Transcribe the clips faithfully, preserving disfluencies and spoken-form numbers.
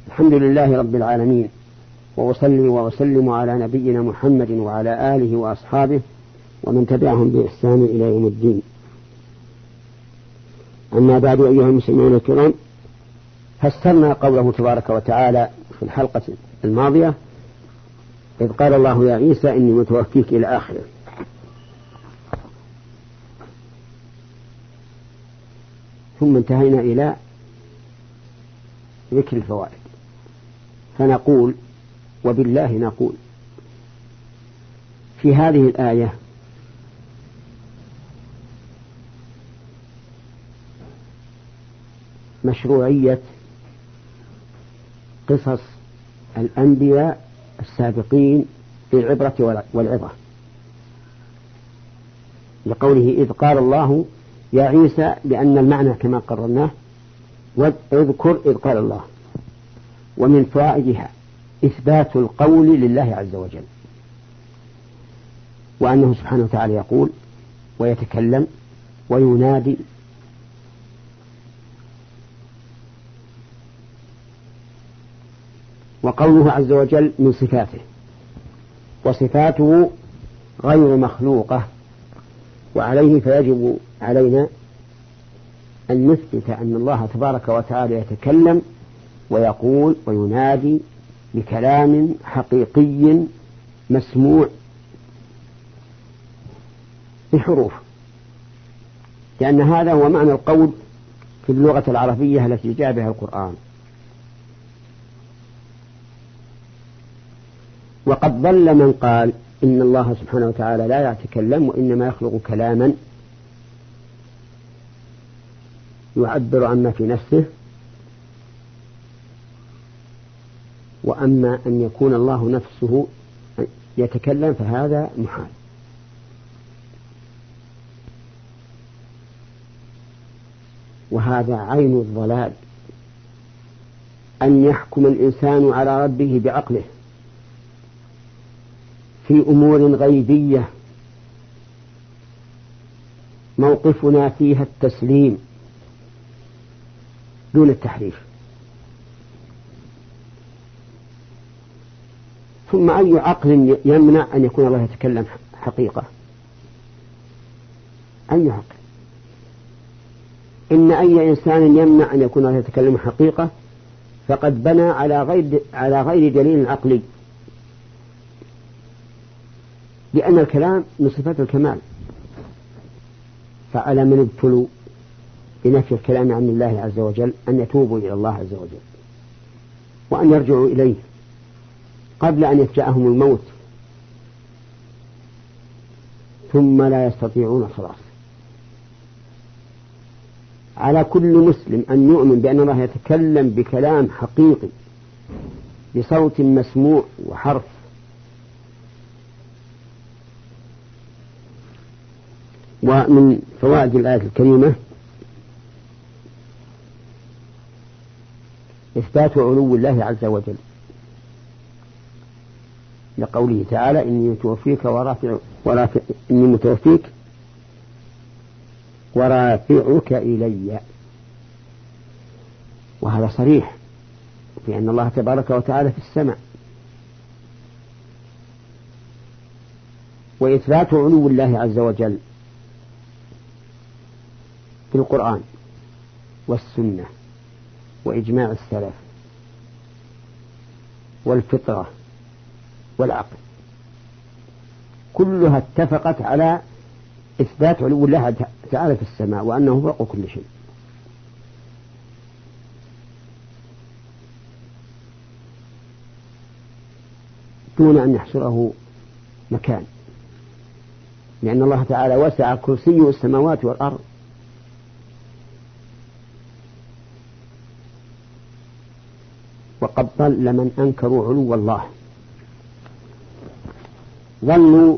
الحمد لله رب العالمين، وأصلي وأسلم على نبينا محمد وعلى آله وأصحابه ومن تبعهم بإحسان إلى يوم الدين. أما بعد، أيها المسلمون الكرام، فسرنا قوله تبارك وتعالى في الحلقة الماضية إذ قال الله يا عيسى إني متوفيك إلى آخره. ثم انتهينا إلى ذكر الفوائد، فنقول وبالله نقول في هذه الآية مشروعية قصص الأنبياء السابقين للعبرة والعظة، لقوله إذ قال الله يا عيسى، لأن المعنى كما قررناه واذكر إذ قال الله. ومن فوائدها إثبات القول لله عز وجل، وأنه سبحانه وتعالى يقول ويتكلم وينادي، وقوله عز وجل من صفاته، وصفاته غير مخلوقة، وعليه فيجب علينا أن نثبت أن الله تبارك وتعالى يتكلم ويقول وينادي بكلام حقيقي مسموع بحروف، لأن هذا هو معنى القول في اللغة العربية التي جاء بها القرآن. وقد ضل من قال إن الله سبحانه وتعالى لا يتكلم وإنما يخلق كلاما يعبر عما في نفسه، وأما أن يكون الله نفسه يتكلم فهذا محال. وهذا عين الضلال، أن يحكم الإنسان على ربه بعقله في أمور غيبية موقفنا فيها التسليم دون التحريف. ثم أي عقل يمنع أن يكون الله يتكلم حقيقة؟ أي عقل؟ إن أي إنسان يمنع أن يكون الله يتكلم حقيقة فقد بنى على غير على غير دليل عقلي، لأن الكلام من صفات الكمال. فعلى من ابتلوا بنفي الكلام عن الله عز وجل أن يتوبوا إلى الله عز وجل وأن يرجعوا إليه قبل أن يفجأهم الموت ثم لا يستطيعون الخلاص. على كل مسلم أن يؤمن بأن الله يتكلم بكلام حقيقي بصوت مسموع وحرف. ومن فوائد الآية الكريمة إثبات علو الله عز وجل، لقوله تعالى إني متوفيك ورافع ورافع إني متوفيك ورافعك إلي. وهذا صريح في أن الله تبارك وتعالى في السماء. وإثبات علو الله عز وجل في القرآن والسنة وإجماع السلف والفطرة والعقل كلها اتفقت على إثبات علو الله تعالى في السماء وأنه فوق كل شيء. دون أن يحصره مكان، لأن الله تعالى وسع كرسيه السماوات والأرض. وقد ضل من أنكروا علو الله، ظلوا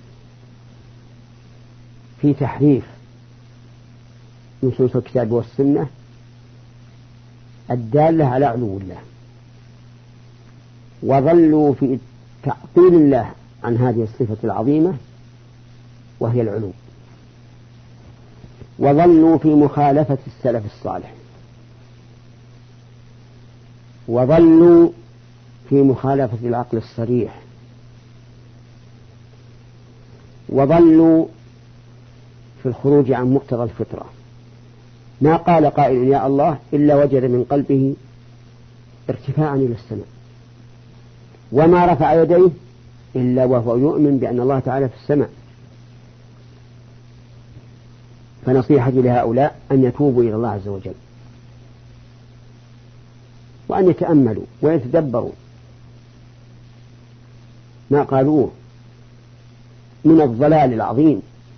في تحريف نصوص الكتاب والسنة الدالة على علو الله، وظلوا في تعطيل الله عن هذه الصفة العظيمة وهي العلو، وظلوا في مخالفة السلف الصالح وظلوا في مخالفة العقل الصريح، وظلوا في الخروج عن مقتضى الفطرة. ما قال قائل يا الله إلا وجد من قلبه ارتفاعا إلى السماء، وما رفع يديه إلا وهو يؤمن بأن الله تعالى في السماء. فنصيحتي لهؤلاء أن يتوبوا إلى الله عز وجل، وأن يتأملوا ويتدبروا ما قالوه من الضلال العظيم،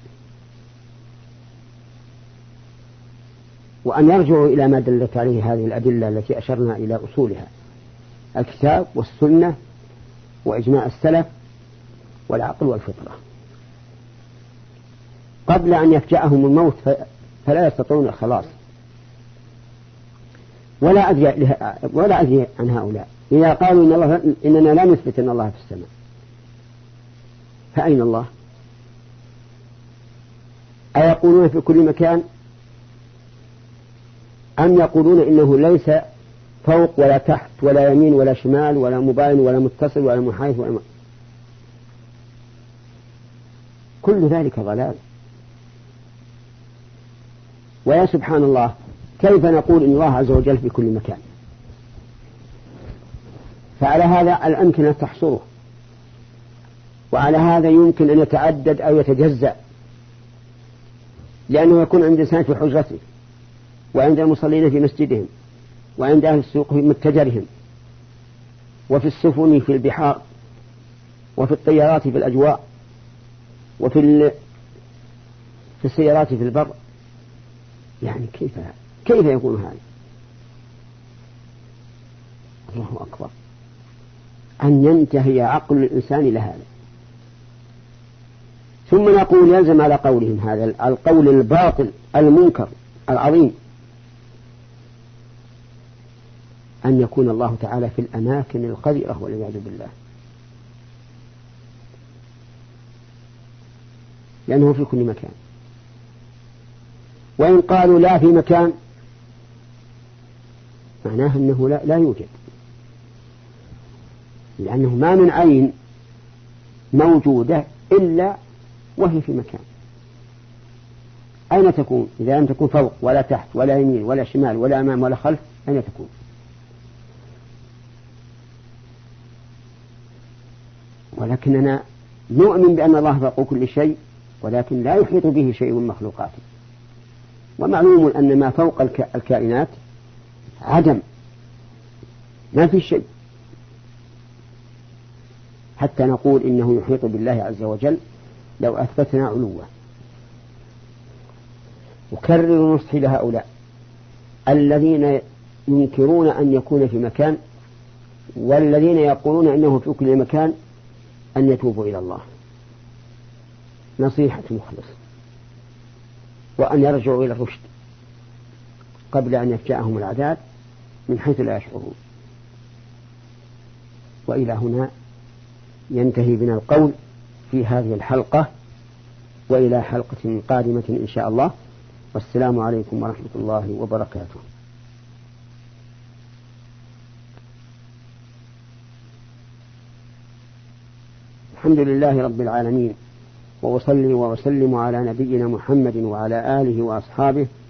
وأن يرجعوا إلى ما دلت عليه هذه الأدلة التي أشرنا إلى أصولها: الكتاب والسنة وإجماع السلف والعقل والفطرة، قبل أن يفجأهم الموت فلا يستطيعون الخلاص. ولا أدري ولا أدري عن هؤلاء إذا قالوا إن الله إننا لا نثبت أن الله في السماء، فأين الله؟ أيقولون في كل مكان، أم يقولون إنه ليس فوق ولا تحت ولا يمين ولا شمال ولا مباين ولا متصل ولا محايث ولا م... كل ذلك ضلال. ويا سبحان الله، كيف نقول إن الله عز وجل في كل مكان؟ فعلى هذا الأمكنة تحصره، وعلى هذا يمكن أن يتعدد أو يتجزأ، لأنه يكون عند إنسان في حجرته، وعند المصلين في مسجدهم، وعند أهل السوق في متجرهم، وفي السفن في البحار، وفي الطيارات في الأجواء، وفي ال... في السيارات في البر. يعني كيف كيف يكون هذا؟ الله أكبر، أن ينتهي عقل الإنسان لهذا. ثم نقول يلزم على قولهم هذا القول الباطل المنكر العظيم أن يكون الله تعالى في الأماكن القذرة والعياذ بالله، لأنه في كل مكان. وإن قالوا لا في مكان معناه أنه لا, لا يوجد، لأنه ما من عين موجودة إلا وهي في مكان. أين تكون إذا لم تكون فوق ولا تحت ولا يمين ولا شمال ولا أمام ولا خلف؟ أين تكون؟ ولكننا نؤمن بأن الله فوق كل شيء، ولكن لا يحيط به شيء من مخلوقاته. ومعلوم أن ما فوق الكائنات عدم، ما في شيء، حتى نقول إنه يحيط بالله عز وجل لو أثبتنا علوه. أكرر نصحي لهؤلاء الذين ينكرون أن يكون في مكان، والذين يقولون إنه في كل مكان، أن يتوبوا إلى الله نصيحة مخلص، وأن يرجعوا إلى الرشد قبل أن يفجأهم العذاب من حيث لا يشعرون. وإلى هنا ينتهي بنا القول في هذه الحلقة، وإلى حلقة قادمة إن شاء الله، والسلام عليكم ورحمة الله وبركاته. الحمد لله رب العالمين، وأصلي وأسلم على نبينا محمد وعلى آله وأصحابه